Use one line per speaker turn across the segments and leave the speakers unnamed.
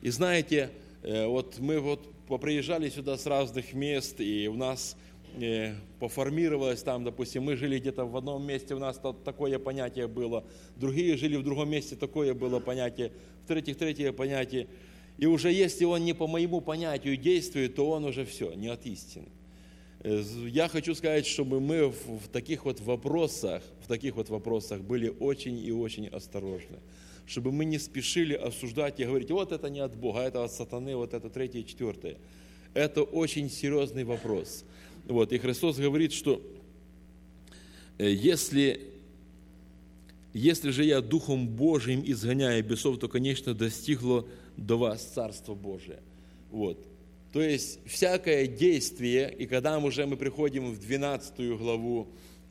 И знаете, вот мы вот поприезжали сюда с разных мест, и у нас поформировалось там, допустим, мы жили где-то в одном месте, у нас такое понятие было, другие жили в другом месте, такое было понятие, в-третьих, третье понятие. И уже если он не по моему понятию действует, то он уже все, не от истины. Я хочу сказать, чтобы мы в таких вот вопросах были очень и очень осторожны. Чтобы мы не спешили осуждать и говорить, вот это не от Бога, это от сатаны, вот это третье, четвертое. Это очень серьезный вопрос. Вот, и Христос говорит, что если же я Духом Божиим изгоняю бесов, то, конечно, достигло до вас Царство Божие. Вот. То есть всякое действие, и когда мы приходим в 12 главу,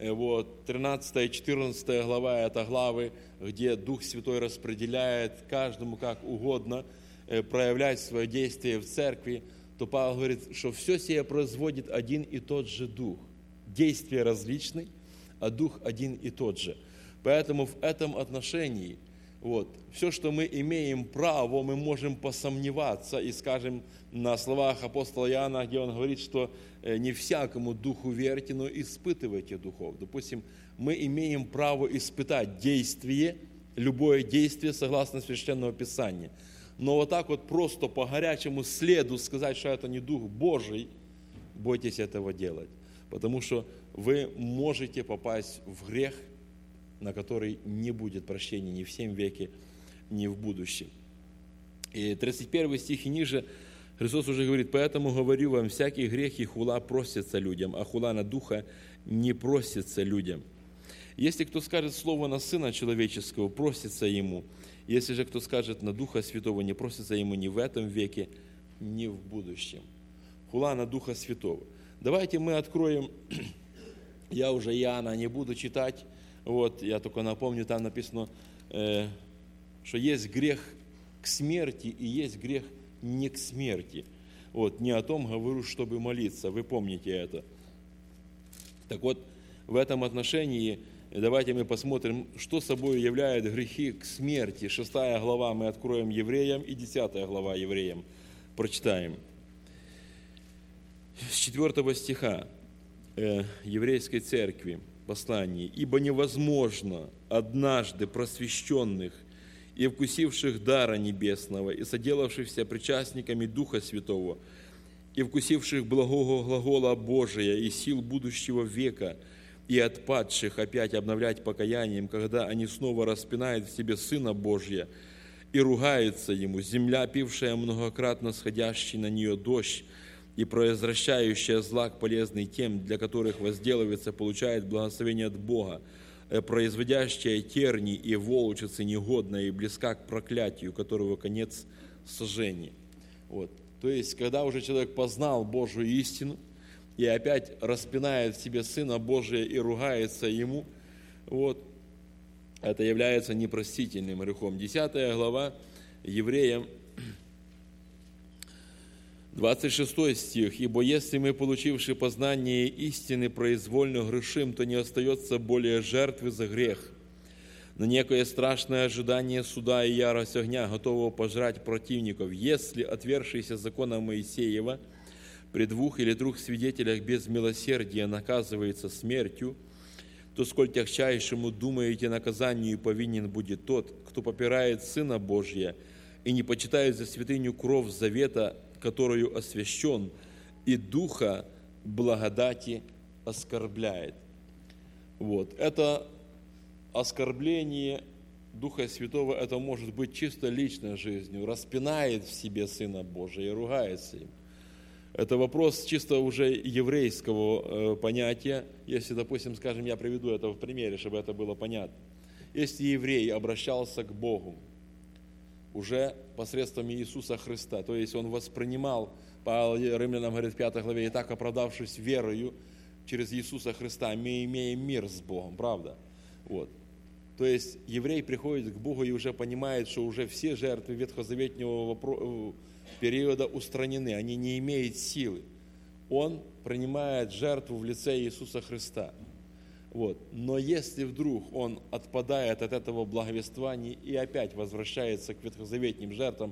13-14 глава, это главы, где Дух Святой распределяет каждому как угодно проявлять свое действие в церкви, то Павел говорит, что все сие производит один и тот же Дух. Действия различны, а Дух один и тот же. Поэтому в этом отношении все, что мы имеем право, мы можем посомневаться и скажем на словах апостола Иоанна, где он говорит, что не всякому духу верьте, но испытывайте духов. Допустим, мы имеем право испытать действие, любое действие согласно Священного Писания. Но вот так вот просто по горячему следу сказать, что это не Дух Божий, бойтесь этого делать. Потому что вы можете попасть в грех, на который не будет прощения ни в сем веке, ни в будущем. И 31 стих и ниже Христос уже говорит, поэтому говорю вам, всякий грех и хула просится людям, а хула на Духа не просится людям. Если кто скажет слово на Сына Человеческого, просится ему. Если же кто скажет на Духа Святого, не просится ему ни в этом веке, ни в будущем. Хула на Духа Святого. Давайте мы откроем, я уже Иоанна не буду читать, я только напомню, там написано, что есть грех к смерти и есть грех не к смерти. Не о том говорю, чтобы молиться, вы помните это. Так вот, в этом отношении давайте мы посмотрим, что собой являют грехи к смерти. 6 глава мы откроем Евреям и 10 глава Евреям прочитаем. С 4 стиха еврейской церкви послании. «Ибо невозможно однажды просвещенных и вкусивших дара небесного, и соделавшихся причастниками Духа Святого, и вкусивших благого глагола Божия и сил будущего века, и отпадших опять обновлять покаянием, когда они снова распинают в себе Сына Божия и ругаются Ему, земля, пившая многократно сходящий на нее дождь, и произвращающая злак полезный тем, для которых возделывается, получает благословение от Бога, производящая терни и волчицы негодная и близка к проклятию, которого конец сожжения». То есть, когда уже человек познал Божию истину и опять распинает в себе Сына Божия и ругается Ему, это является непростительным грехом. 10 глава Евреям, 26 стих. «Ибо если мы, получивши познание истины, произвольно грешим, то не остается более жертвы за грех, но некое страшное ожидание суда и ярость огня, готового пожрать противников. Если отвергшийся закона Моисеева при 2 или 3 свидетелях без милосердия наказывается смертью, то сколь тягчайшему, думаете, наказанию повинен будет тот, кто попирает Сына Божия и не почитает за святыню кров завета, которую освящен, и Духа благодати оскорбляет». Это оскорбление Духа Святого, это может быть чисто личной жизнью, распинает в себе Сына Божия и ругается им. Это вопрос чисто уже еврейского понятия. Если, допустим, скажем, я приведу это в примере, чтобы это было понятно. Если еврей обращался к Богу уже посредством Иисуса Христа, то есть он воспринимал, Павел Римлянам говорит в 5 главе, «И так, оправдавшись верою через Иисуса Христа, мы имеем мир с Богом», правда? То есть еврей приходит к Богу и уже понимает, что уже все жертвы ветхозаветнего периода устранены, они не имеют силы. Он принимает жертву в лице Иисуса Христа. Но если вдруг он отпадает от этого благовествования и опять возвращается к ветхозаветным жертвам,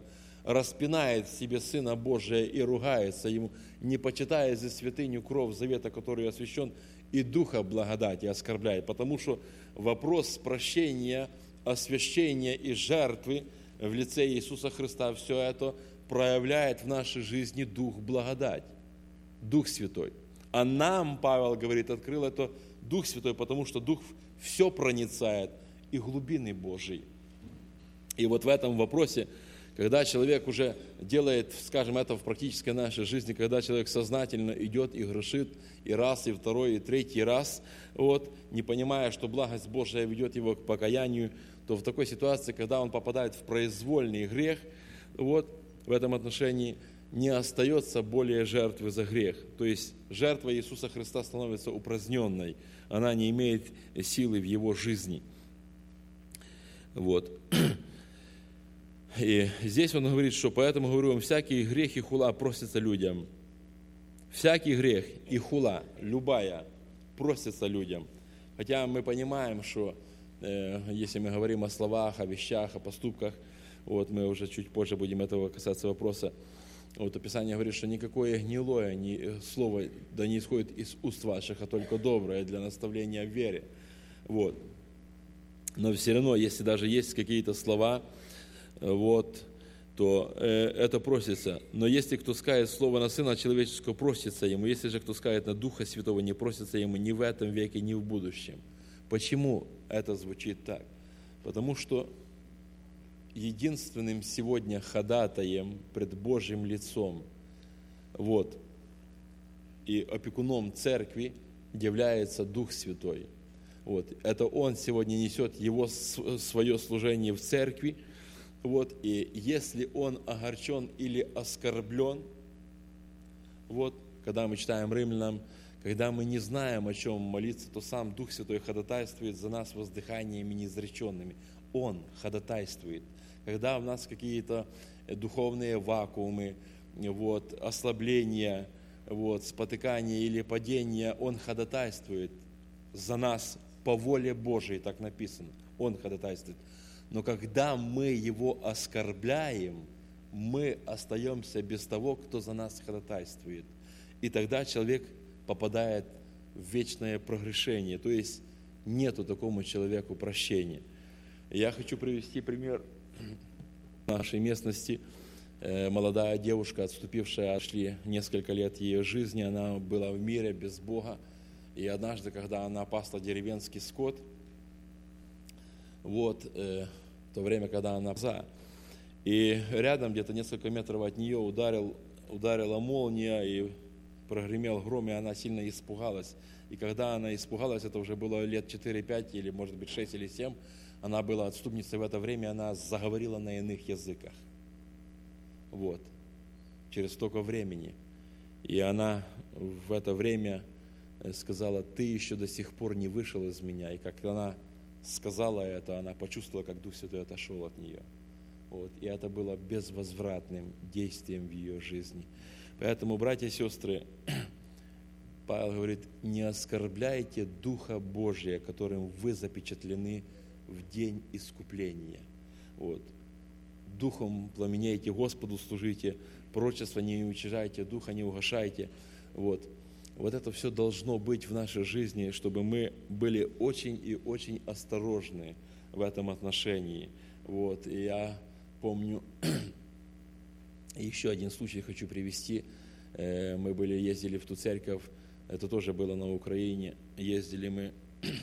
распинает в себе Сына Божия и ругается Ему, не почитая за святыню кров завета, который освящен, и Духа благодати оскорбляет. Потому что вопрос прощения, освящения и жертвы в лице Иисуса Христа, все это проявляет в нашей жизни Дух благодать, Дух Святой. А нам, Павел говорит, открыл это Дух Святой, потому что Дух все проницает, и глубины Божьи. И вот в этом вопросе, когда человек уже делает, скажем, это в практической нашей жизни, когда человек сознательно идет и грешит и раз, и второй, и третий раз, вот, не понимая, что благость Божия ведет его к покаянию, то в такой ситуации, когда он попадает в произвольный грех, вот, в этом отношении не остается более жертвы за грех. То есть жертва Иисуса Христа становится упраздненной, она не имеет силы в его жизни. Вот. И здесь он говорит, что поэтому говорю вам, всякий грех и хула простится людям. Всякий грех и хула, любая, простится людям. Хотя мы понимаем, что если мы говорим о словах, о вещах, о поступках, вот мы уже чуть позже будем этого касаться вопроса, вот Писание говорит, что никакое гнилое слово да не исходит из уст ваших, а только доброе для наставления в вере. Вот. Но все равно, если даже есть какие-то слова, вот, то это просится. Но если кто скажет слово на Сына Человеческого, просится ему. Если же кто скажет на Духа Святого, не просится ему ни в этом веке, ни в будущем. Почему это звучит так? Потому что единственным сегодня ходатаем пред Божьим лицом, вот, и опекуном церкви является Дух Святой. Вот, это Он сегодня несет свое служение в церкви. Вот, и если он огорчен или оскорблен, вот, когда мы читаем Римлянам, когда мы не знаем, о чем молиться, то сам Дух Святой ходатайствует за нас воздыханиями неизреченными. Он ходатайствует. Когда у нас какие-то духовные вакуумы, вот, ослабления, вот, спотыкания или падения, Он ходатайствует за нас по воле Божией, так написано. Он ходатайствует. Но когда мы его оскорбляем, мы остаемся без того, кто за нас ходатайствует. И тогда человек попадает в вечное прогрешение, то есть нету такому человеку прощения. Я хочу привести пример в нашей местности. Молодая девушка, отступившая, шли несколько лет ее жизни, она была в мире без Бога. И однажды, когда она пасла деревенский скот, вот, в то время, когда она пасла, и рядом, где-то несколько метров от нее, ударила молния, и прогремел гром, и она сильно испугалась. И когда она испугалась, это уже было лет 4-5, или, может быть, 6 или 7, она была отступницей в это время, она заговорила на иных языках. Вот. Через столько времени. И она в это время сказала: ты еще до сих пор не вышел из меня. И как она сказала это, она почувствовала, как Дух Святой отошел от нее. Вот. И это было безвозвратным действием в ее жизни. Поэтому, братья и сестры, Павел говорит: не оскорбляйте Духа Божия, которым вы запечатлены в день искупления. Вот. Духом пламенеете, Господу служите, пророчество не уничижайте, Духа не угашайте. Вот. Вот это все должно быть в нашей жизни, чтобы мы были очень и очень осторожны в этом отношении. Вот. И я помню, еще один случай хочу привести. Мы ездили в ту церковь, это тоже было на Украине. Ездили мы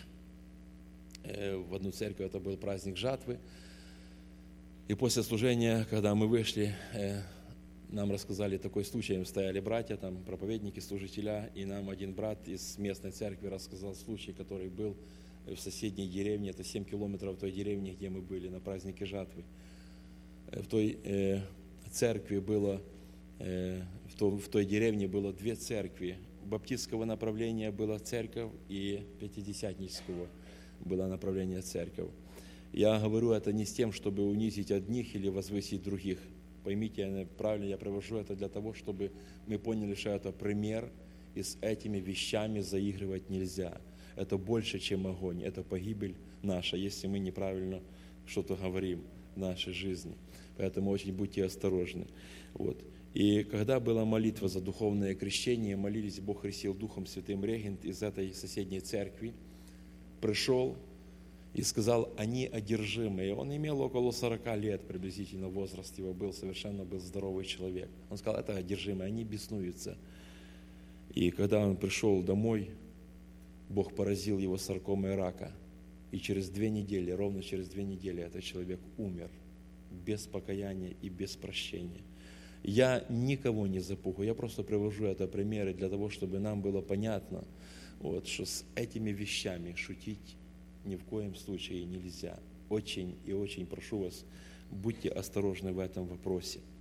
в одну церковь, это был праздник жатвы. И после служения, когда мы вышли, нам рассказали такой случай, стояли братья, там проповедники, служителя, и нам один брат из местной церкви рассказал случай, который был в соседней деревне, это 7 километров от той деревни, где мы были на празднике жатвы. В той церкви было, в той деревне было 2 церкви. Баптистского направления была церковь, и пятидесятнического было направление церковь. Я говорю это не с тем, чтобы унизить одних или возвысить других. Поймите правильно, я привожу это для того, чтобы мы поняли, что это пример, и с этими вещами заигрывать нельзя. Это больше, чем огонь, это погибель наша, если мы неправильно что-то говорим в нашей жизни. Поэтому очень будьте осторожны. Вот. И когда была молитва за духовное крещение, молились, Бог крестил Духом Святым, регент из этой соседней церкви пришел и сказал: они одержимые. Он имел около 40 лет приблизительно, возраст его был, совершенно был здоровый человек. Он сказал: это одержимые, они беснуются. И когда он пришел домой, Бог поразил его саркомой рака. И через 2 недели, ровно через 2 недели этот человек умер без покаяния и без прощения. Я никого не запугаю, я просто привожу это примеры для того, чтобы нам было понятно, вот, что с этими вещами шутить ни в коем случае нельзя. Очень и очень прошу вас, будьте осторожны в этом вопросе.